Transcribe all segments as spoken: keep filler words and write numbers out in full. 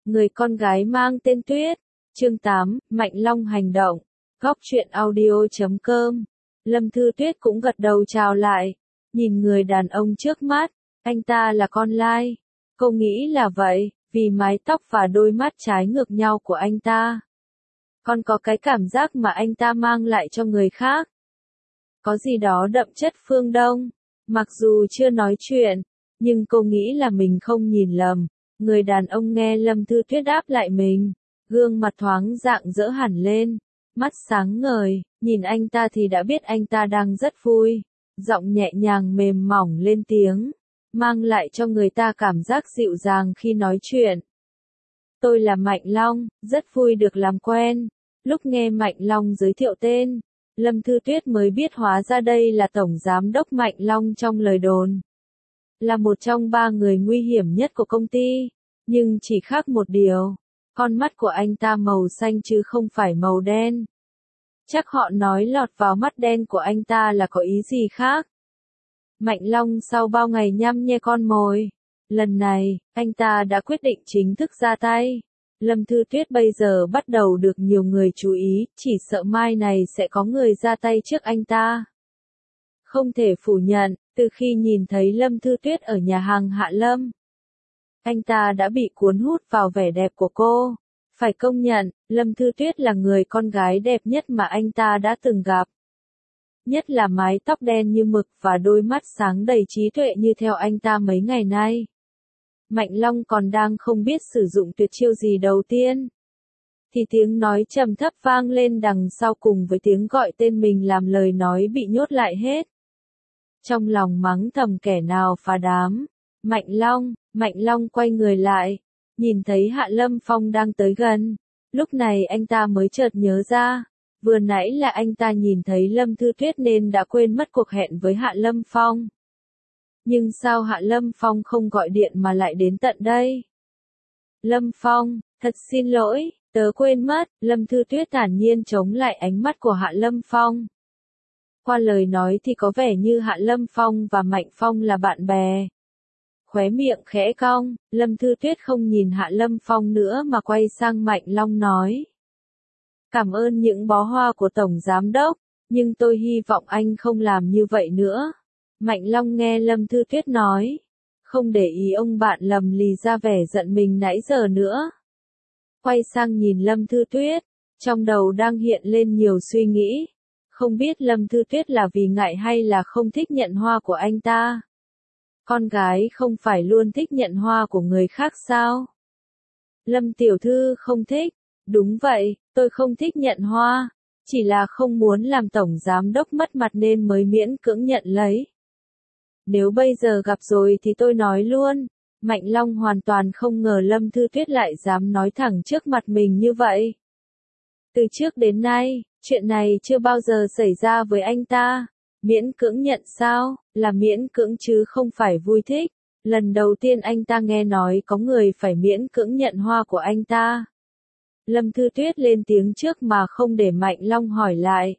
Người con gái mang tên Tuyết. Chương tám, Mạnh Long hành động. Góc truyện audio chấm com. Lâm Thư Tuyết cũng gật đầu chào lại. Nhìn người đàn ông trước mắt, anh ta là con lai. Cô nghĩ là vậy, vì mái tóc và đôi mắt trái ngược nhau của anh ta. Con có cái cảm giác mà anh ta mang lại cho người khác. Có gì đó đậm chất phương Đông. Mặc dù chưa nói chuyện, nhưng cô nghĩ là mình không nhìn lầm. Người đàn ông nghe Lâm Thư Tuyết đáp lại mình, gương mặt thoáng rạng rỡ hẳn lên, mắt sáng ngời, nhìn anh ta thì đã biết anh ta đang rất vui, giọng nhẹ nhàng mềm mỏng lên tiếng, mang lại cho người ta cảm giác dịu dàng khi nói chuyện. Tôi là Mạnh Long, rất vui được làm quen. Lúc nghe Mạnh Long giới thiệu tên, Lâm Thư Tuyết mới biết hóa ra đây là Tổng Giám đốc Mạnh Long trong lời đồn. Là một trong ba người nguy hiểm nhất của công ty, nhưng chỉ khác một điều, con mắt của anh ta màu xanh chứ không phải màu đen. Chắc họ nói lọt vào mắt đen của anh ta là có ý gì khác. Mạnh Long sau bao ngày nhăm nhe con mồi, lần này, anh ta đã quyết định chính thức ra tay. Lâm Thư Tuyết bây giờ bắt đầu được nhiều người chú ý, chỉ sợ mai này sẽ có người ra tay trước anh ta. Không thể phủ nhận, từ khi nhìn thấy Lâm Thư Tuyết ở nhà hàng Hạ Lâm, anh ta đã bị cuốn hút vào vẻ đẹp của cô. Phải công nhận, Lâm Thư Tuyết là người con gái đẹp nhất mà anh ta đã từng gặp. Nhất là mái tóc đen như mực và đôi mắt sáng đầy trí tuệ như theo anh ta mấy ngày nay. Mạnh Long còn đang không biết sử dụng tuyệt chiêu gì đầu tiên, thì tiếng nói trầm thấp vang lên đằng sau cùng với tiếng gọi tên mình làm lời nói bị nhốt lại hết. Trong lòng mắng thầm kẻ nào phá đám. Mạnh Long, Mạnh Long quay người lại, nhìn thấy Hạ Lâm Phong đang tới gần. Lúc này anh ta mới chợt nhớ ra, vừa nãy là anh ta nhìn thấy Lâm Thư Tuyết nên đã quên mất cuộc hẹn với Hạ Lâm Phong. Nhưng sao Hạ Lâm Phong không gọi điện mà lại đến tận đây? Lâm Phong, thật xin lỗi, tớ quên mất. Lâm Thư Tuyết thản nhiên chống lại ánh mắt của Hạ Lâm Phong. Qua lời nói thì có vẻ như Hạ Lâm Phong và Mạnh Phong là bạn bè. Khóe miệng khẽ cong, Lâm Thư Tuyết không nhìn Hạ Lâm Phong nữa mà quay sang Mạnh Long nói. Cảm ơn những bó hoa của Tổng Giám đốc, nhưng tôi hy vọng anh không làm như vậy nữa. Mạnh Long nghe Lâm Thư Tuyết nói, không để ý ông bạn lầm lì ra vẻ giận mình nãy giờ nữa. Quay sang nhìn Lâm Thư Tuyết, trong đầu đang hiện lên nhiều suy nghĩ. Không biết Lâm Thư Tuyết là vì ngại hay là không thích nhận hoa của anh ta. Con gái không phải luôn thích nhận hoa của người khác sao? Lâm tiểu thư không thích. Đúng vậy, tôi không thích nhận hoa. Chỉ là không muốn làm tổng giám đốc mất mặt nên mới miễn cưỡng nhận lấy. Nếu bây giờ gặp rồi thì tôi nói luôn. Mạnh Long hoàn toàn không ngờ Lâm Thư Tuyết lại dám nói thẳng trước mặt mình như vậy. Từ trước đến nay, chuyện này chưa bao giờ xảy ra với anh ta. Miễn cưỡng nhận sao, là miễn cưỡng chứ không phải vui thích. Lần đầu tiên anh ta nghe nói có người phải miễn cưỡng nhận hoa của anh ta. Lâm Thư Tuyết lên tiếng trước mà không để Mạnh Long hỏi lại.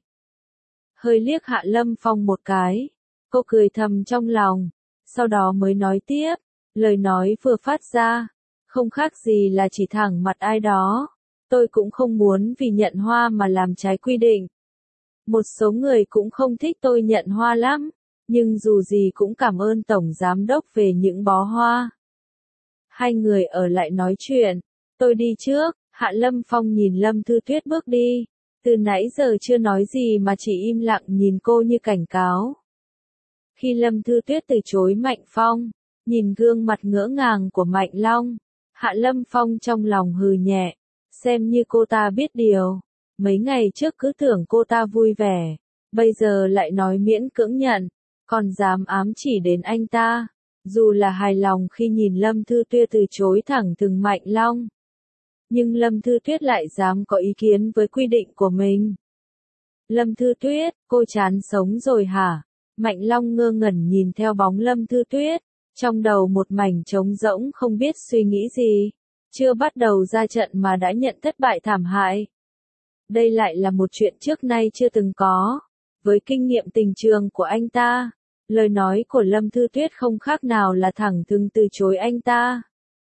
Hơi liếc Hạ Lâm Phong một cái. Cô cười thầm trong lòng. Sau đó mới nói tiếp. Lời nói vừa phát ra. Không khác gì là chỉ thẳng mặt ai đó. Tôi cũng không muốn vì nhận hoa mà làm trái quy định. Một số người cũng không thích tôi nhận hoa lắm. Nhưng dù gì cũng cảm ơn Tổng Giám đốc về những bó hoa. Hai người ở lại nói chuyện. Tôi đi trước. Hạ Lâm Phong nhìn Lâm Thư Tuyết bước đi. Từ nãy giờ chưa nói gì mà chỉ im lặng nhìn cô như cảnh cáo. Khi Lâm Thư Tuyết từ chối Mạnh Phong, nhìn gương mặt ngỡ ngàng của Mạnh Long, Hạ Lâm Phong trong lòng hừ nhẹ, xem như cô ta biết điều. Mấy ngày trước cứ tưởng cô ta vui vẻ, bây giờ lại nói miễn cưỡng nhận, còn dám ám chỉ đến anh ta. Dù là hài lòng khi nhìn Lâm Thư Tuyết từ chối thẳng thừng Mạnh Long, nhưng Lâm Thư Tuyết lại dám có ý kiến với quy định của mình. Lâm Thư Tuyết, cô chán sống rồi hả? Mạnh Long ngơ ngẩn nhìn theo bóng Lâm Thư Tuyết, trong đầu một mảnh trống rỗng không biết suy nghĩ gì. Chưa bắt đầu ra trận mà đã nhận thất bại thảm hại. Đây lại là một chuyện trước nay chưa từng có. Với kinh nghiệm tình trường của anh ta, lời nói của Lâm Thư Tuyết không khác nào là thẳng thừng từ chối anh ta.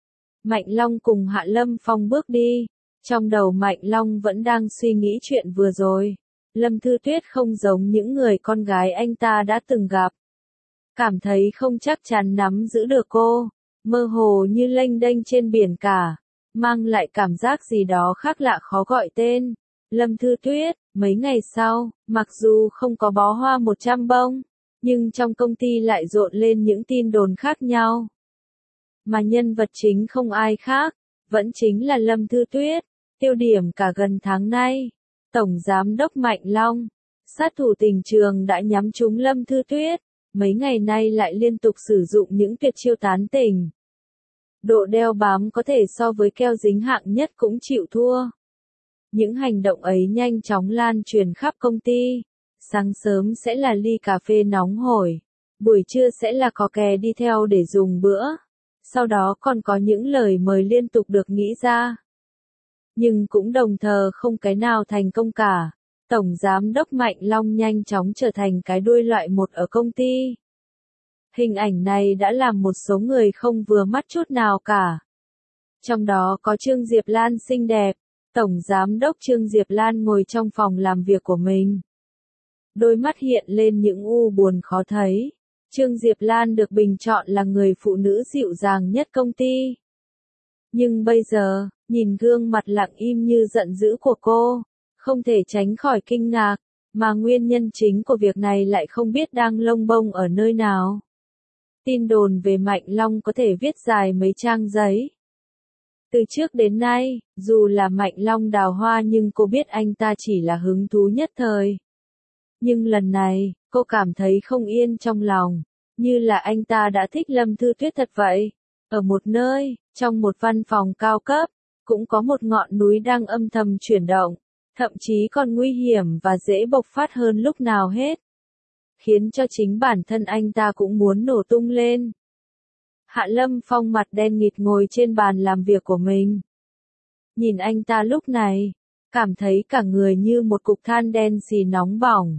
Mạnh Long cùng Hạ Lâm Phong bước đi. Trong đầu Mạnh Long vẫn đang suy nghĩ chuyện vừa rồi. Lâm Thư Tuyết không giống những người con gái anh ta đã từng gặp. Cảm thấy không chắc chắn nắm giữ được cô, mơ hồ như lênh đênh trên biển cả, mang lại cảm giác gì đó khác lạ khó gọi tên. Lâm Thư Tuyết, mấy ngày sau, mặc dù không có bó hoa một trăm bông, nhưng trong công ty lại rộn lên những tin đồn khác nhau. Mà nhân vật chính không ai khác, vẫn chính là Lâm Thư Tuyết, tiêu điểm cả gần tháng nay. Tổng Giám đốc Mạnh Long, sát thủ tình trường đã nhắm trúng Lâm Thư Tuyết, mấy ngày nay lại liên tục sử dụng những tuyệt chiêu tán tình. Độ đeo bám có thể so với keo dính hạng nhất cũng chịu thua. Những hành động ấy nhanh chóng lan truyền khắp công ty. Sáng sớm sẽ là ly cà phê nóng hổi, buổi trưa sẽ là có kè đi theo để dùng bữa. Sau đó còn có những lời mời liên tục được nghĩ ra. Nhưng cũng đồng thời không cái nào thành công cả. Tổng Giám đốc Mạnh Long nhanh chóng trở thành cái đuôi loại một ở công ty. Hình ảnh này đã làm một số người không vừa mắt chút nào cả. Trong đó có Trương Diệp Lan xinh đẹp. Tổng Giám đốc Trương Diệp Lan ngồi trong phòng làm việc của mình. Đôi mắt hiện lên những u buồn khó thấy. Trương Diệp Lan được bình chọn là người phụ nữ dịu dàng nhất công ty. Nhưng bây giờ, nhìn gương mặt lặng im như giận dữ của cô, không thể tránh khỏi kinh ngạc, mà nguyên nhân chính của việc này lại không biết đang lông bông ở nơi nào. Tin đồn về Mạnh Long có thể viết dài mấy trang giấy. Từ trước đến nay, dù là Mạnh Long đào hoa nhưng cô biết anh ta chỉ là hứng thú nhất thời. Nhưng lần này, cô cảm thấy không yên trong lòng, như là anh ta đã thích Lâm Thư Tuyết thật vậy. Ở một nơi, trong một văn phòng cao cấp, cũng có một ngọn núi đang âm thầm chuyển động, thậm chí còn nguy hiểm và dễ bộc phát hơn lúc nào hết. Khiến cho chính bản thân anh ta cũng muốn nổ tung lên. Hạ Lâm Phong mặt đen nghịt ngồi trên bàn làm việc của mình. Nhìn anh ta lúc này, cảm thấy cả người như một cục than đen xì nóng bỏng.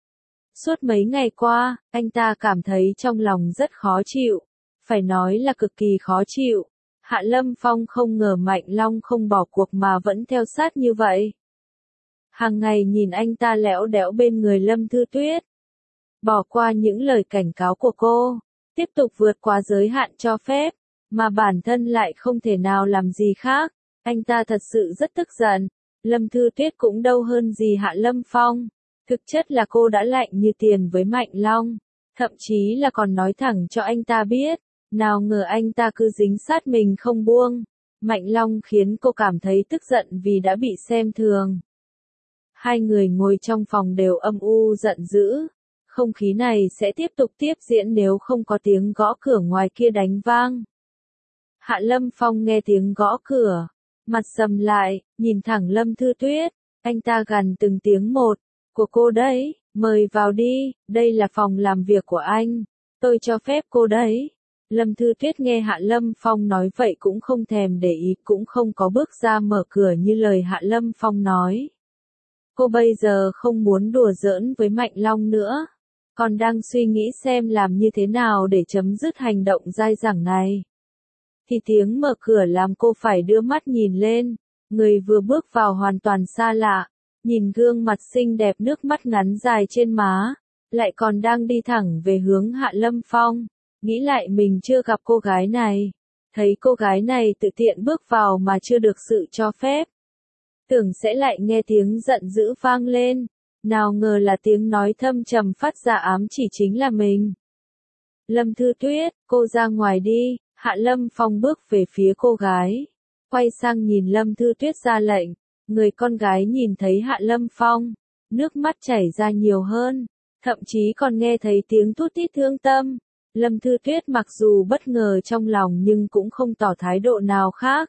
Suốt mấy ngày qua, anh ta cảm thấy trong lòng rất khó chịu, phải nói là cực kỳ khó chịu. Hạ Lâm Phong không ngờ Mạnh Long không bỏ cuộc mà vẫn theo sát như vậy. Hàng ngày nhìn anh ta lẽo đẽo bên người Lâm Thư Tuyết. Bỏ qua những lời cảnh cáo của cô, tiếp tục vượt qua giới hạn cho phép, mà bản thân lại không thể nào làm gì khác. Anh ta thật sự rất tức giận. Lâm Thư Tuyết cũng đâu hơn gì Hạ Lâm Phong. Thực chất là cô đã lạnh như tiền với Mạnh Long, thậm chí là còn nói thẳng cho anh ta biết, nào ngờ anh ta cứ dính sát mình không buông. Mạnh Long khiến cô cảm thấy tức giận vì đã bị xem thường. Hai người ngồi trong phòng đều âm u giận dữ. Không khí này sẽ tiếp tục tiếp diễn nếu không có tiếng gõ cửa ngoài kia đánh vang. Hạ Lâm Phong nghe tiếng gõ cửa, mặt sầm lại, nhìn thẳng Lâm Thư Tuyết, anh ta gằn từng tiếng một, của cô đấy, mời vào đi, đây là phòng làm việc của anh, tôi cho phép cô đấy. Lâm Thư Tuyết nghe Hạ Lâm Phong nói vậy cũng không thèm để ý, cũng không có bước ra mở cửa như lời Hạ Lâm Phong nói. Cô bây giờ không muốn đùa giỡn với Mạnh Long nữa, còn đang suy nghĩ xem làm như thế nào để chấm dứt hành động dai dẳng này. Thì tiếng mở cửa làm cô phải đưa mắt nhìn lên, người vừa bước vào hoàn toàn xa lạ, nhìn gương mặt xinh đẹp nước mắt ngắn dài trên má, lại còn đang đi thẳng về hướng Hạ Lâm Phong, nghĩ lại mình chưa gặp cô gái này, thấy cô gái này tự tiện bước vào mà chưa được sự cho phép. Tưởng sẽ lại nghe tiếng giận dữ vang lên, nào ngờ là tiếng nói thâm trầm phát ra ám chỉ chính là mình. Lâm Thư Tuyết, cô ra ngoài đi. Hạ Lâm Phong bước về phía cô gái, quay sang nhìn Lâm Thư Tuyết ra lệnh. Người con gái nhìn thấy Hạ Lâm Phong, nước mắt chảy ra nhiều hơn, thậm chí còn nghe thấy tiếng thút thít thương tâm. Lâm Thư Tuyết mặc dù bất ngờ trong lòng nhưng cũng không tỏ thái độ nào khác.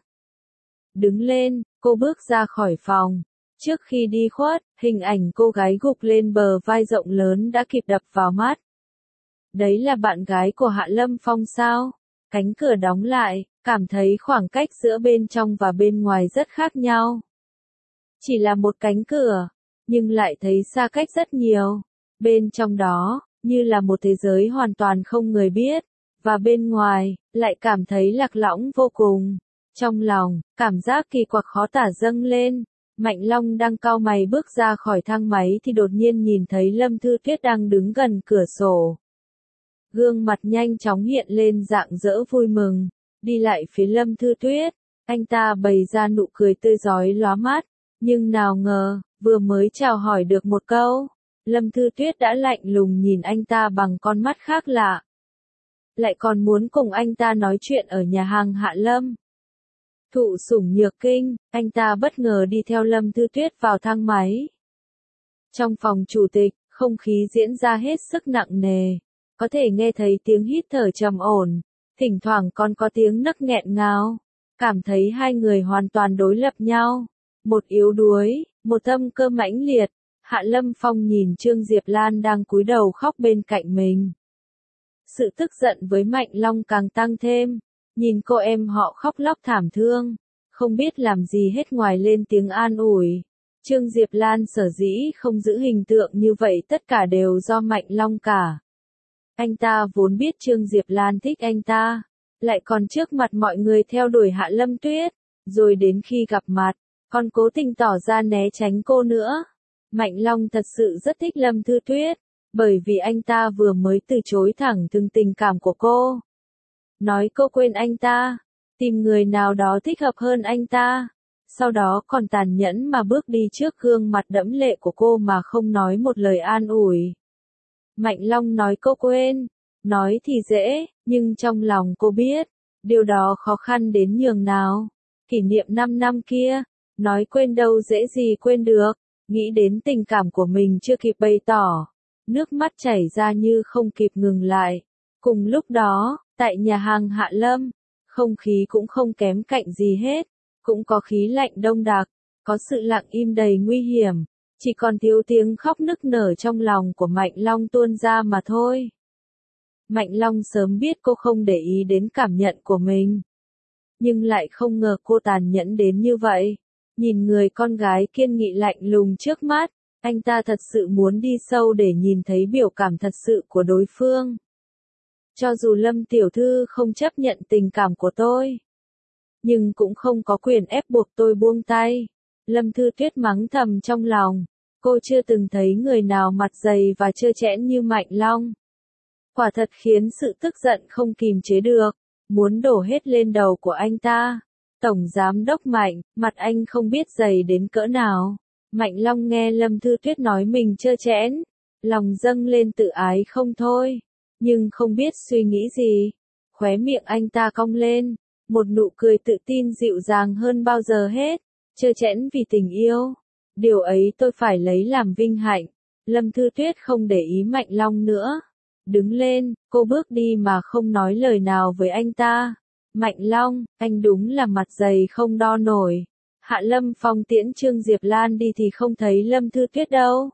Đứng lên, cô bước ra khỏi phòng. Trước khi đi khuất, hình ảnh cô gái gục lên bờ vai rộng lớn đã kịp đập vào mắt. Đấy là bạn gái của Hạ Lâm Phong sao? Cánh cửa đóng lại, cảm thấy khoảng cách giữa bên trong và bên ngoài rất khác nhau. Chỉ là một cánh cửa, nhưng lại thấy xa cách rất nhiều. Bên trong đó, như là một thế giới hoàn toàn không người biết, và bên ngoài, lại cảm thấy lạc lõng vô cùng. Trong lòng, cảm giác kỳ quặc khó tả dâng lên. Mạnh Long đang cau mày bước ra khỏi thang máy thì đột nhiên nhìn thấy Lâm Thư Tuyết đang đứng gần cửa sổ. Gương mặt nhanh chóng hiện lên rạng rỡ vui mừng, đi lại phía Lâm Thư Tuyết, anh ta bày ra nụ cười tươi rói lóa mắt, nhưng nào ngờ, vừa mới chào hỏi được một câu, Lâm Thư Tuyết đã lạnh lùng nhìn anh ta bằng con mắt khác lạ. Lại còn muốn cùng anh ta nói chuyện ở nhà hàng Hạ Lâm. Thụ sủng nhược kinh, anh ta bất ngờ đi theo Lâm Thư Tuyết vào thang máy. Trong phòng chủ tịch, không khí diễn ra hết sức nặng nề, có thể nghe thấy tiếng hít thở trầm ổn, thỉnh thoảng còn có tiếng nấc nghẹn ngào, cảm thấy hai người hoàn toàn đối lập nhau, một yếu đuối, một tâm cơ mãnh liệt. Hạ Lâm Phong nhìn Trương Diệp Lan đang cúi đầu khóc bên cạnh mình. Sự tức giận với Mạnh Long càng tăng thêm, nhìn cô em họ khóc lóc thảm thương, không biết làm gì hết ngoài lên tiếng an ủi. Trương Diệp Lan sở dĩ không giữ hình tượng như vậy tất cả đều do Mạnh Long cả. Anh ta vốn biết Trương Diệp Lan thích anh ta, lại còn trước mặt mọi người theo đuổi Hạ Lâm Tuyết, rồi đến khi gặp mặt, còn cố tình tỏ ra né tránh cô nữa. Mạnh Long thật sự rất thích Lâm Thư Tuyết, bởi vì anh ta vừa mới từ chối thẳng thừng tình cảm của cô. Nói cô quên anh ta, tìm người nào đó thích hợp hơn anh ta, sau đó còn tàn nhẫn mà bước đi trước gương mặt đẫm lệ của cô mà không nói một lời an ủi. Mạnh Long nói cô quên, nói thì dễ, nhưng trong lòng cô biết, điều đó khó khăn đến nhường nào. Kỷ niệm năm năm kia, nói quên đâu dễ gì quên được, nghĩ đến tình cảm của mình chưa kịp bày tỏ, nước mắt chảy ra như không kịp ngừng lại. Cùng lúc đó, tại nhà hàng Hạ Lâm, không khí cũng không kém cạnh gì hết, cũng có khí lạnh đông đặc, có sự lặng im đầy nguy hiểm, chỉ còn thiếu tiếng khóc nức nở trong lòng của Mạnh Long tuôn ra mà thôi. Mạnh Long sớm biết cô không để ý đến cảm nhận của mình, nhưng lại không ngờ cô tàn nhẫn đến như vậy. Nhìn người con gái kiên nghị lạnh lùng trước mắt, anh ta thật sự muốn đi sâu để nhìn thấy biểu cảm thật sự của đối phương. Cho dù Lâm tiểu thư không chấp nhận tình cảm của tôi, nhưng cũng không có quyền ép buộc tôi buông tay. Lâm Thư Tuyết mắng thầm trong lòng, cô chưa từng thấy người nào mặt dày và trơ trẽn như Mạnh Long. Quả thật khiến sự tức giận không kìm chế được, muốn đổ hết lên đầu của anh ta. Tổng giám đốc Mạnh, mặt anh không biết dày đến cỡ nào. Mạnh Long nghe Lâm Thư Tuyết nói mình trơ trẽn, lòng dâng lên tự ái không thôi, nhưng không biết suy nghĩ gì. Khóe miệng anh ta cong lên, một nụ cười tự tin dịu dàng hơn bao giờ hết. Trơ trẽn vì tình yêu, điều ấy tôi phải lấy làm vinh hạnh. Lâm Thư Tuyết không để ý Mạnh Long nữa, đứng lên, cô bước đi mà không nói lời nào với anh ta. Mạnh Long, anh đúng là mặt dày không đo nổi. Hạ Lâm Phong tiễn Trương Diệp Lan đi thì không thấy Lâm Thư Tuyết đâu.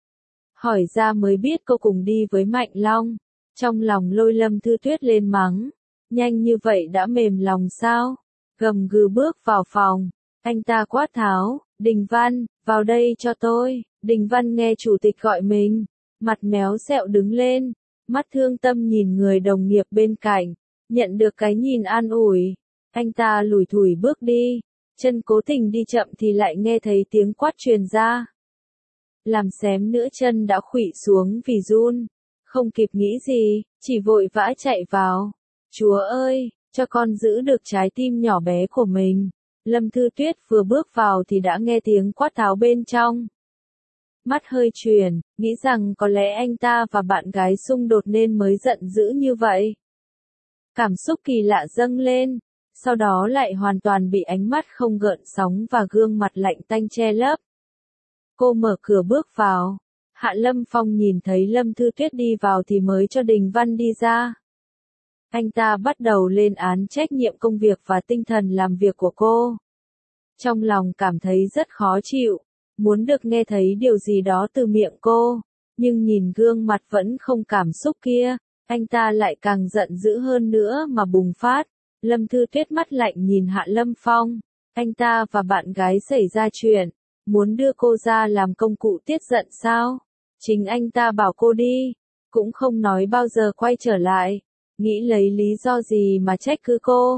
Hỏi ra mới biết cô cùng đi với Mạnh Long. Trong lòng lôi Lâm Thư Tuyết lên mắng. Nhanh như vậy đã mềm lòng sao? Gầm gừ bước vào phòng. Anh ta quát tháo, Đình Văn, vào đây cho tôi. Đình Văn nghe chủ tịch gọi mình, mặt méo sẹo đứng lên, mắt thương tâm nhìn người đồng nghiệp bên cạnh, nhận được cái nhìn an ủi. Anh ta lủi thủi bước đi, chân cố tình đi chậm thì lại nghe thấy tiếng quát truyền ra. Làm xém nữa chân đã khuỵu xuống vì run, không kịp nghĩ gì, chỉ vội vã chạy vào. Chúa ơi, cho con giữ được trái tim nhỏ bé của mình. Lâm Thư Tuyết vừa bước vào thì đã nghe tiếng quát tháo bên trong. Mắt hơi chuyển, nghĩ rằng có lẽ anh ta và bạn gái xung đột nên mới giận dữ như vậy. Cảm xúc kỳ lạ dâng lên, sau đó lại hoàn toàn bị ánh mắt không gợn sóng và gương mặt lạnh tanh che lấp. Cô mở cửa bước vào. Hạ Lâm Phong nhìn thấy Lâm Thư Tuyết đi vào thì mới cho Đình Văn đi ra. Anh ta bắt đầu lên án trách nhiệm công việc và tinh thần làm việc của cô. Trong lòng cảm thấy rất khó chịu, muốn được nghe thấy điều gì đó từ miệng cô, nhưng nhìn gương mặt vẫn không cảm xúc kia, anh ta lại càng giận dữ hơn nữa mà bùng phát. Lâm Thư Tuyết mắt lạnh nhìn Hạ Lâm Phong, anh ta và bạn gái xảy ra chuyện, muốn đưa cô ra làm công cụ tiết giận sao? Chính anh ta bảo cô đi, cũng không nói bao giờ quay trở lại, nghĩ lấy lý do gì mà trách cứ cô.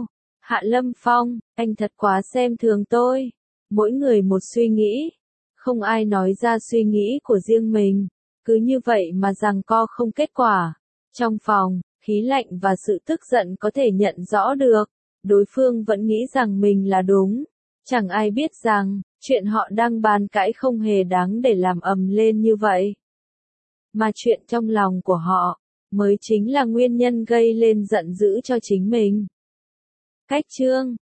Hạ Lâm Phong, anh thật quá xem thường tôi. Mỗi người một suy nghĩ. Không ai nói ra suy nghĩ của riêng mình. Cứ như vậy mà giằng co không kết quả. Trong phòng, khí lạnh và sự tức giận có thể nhận rõ được. Đối phương vẫn nghĩ rằng mình là đúng. Chẳng ai biết rằng, chuyện họ đang bàn cãi không hề đáng để làm ầm lên như vậy. Mà chuyện trong lòng của họ, mới chính là nguyên nhân gây lên giận dữ cho chính mình. Cách chương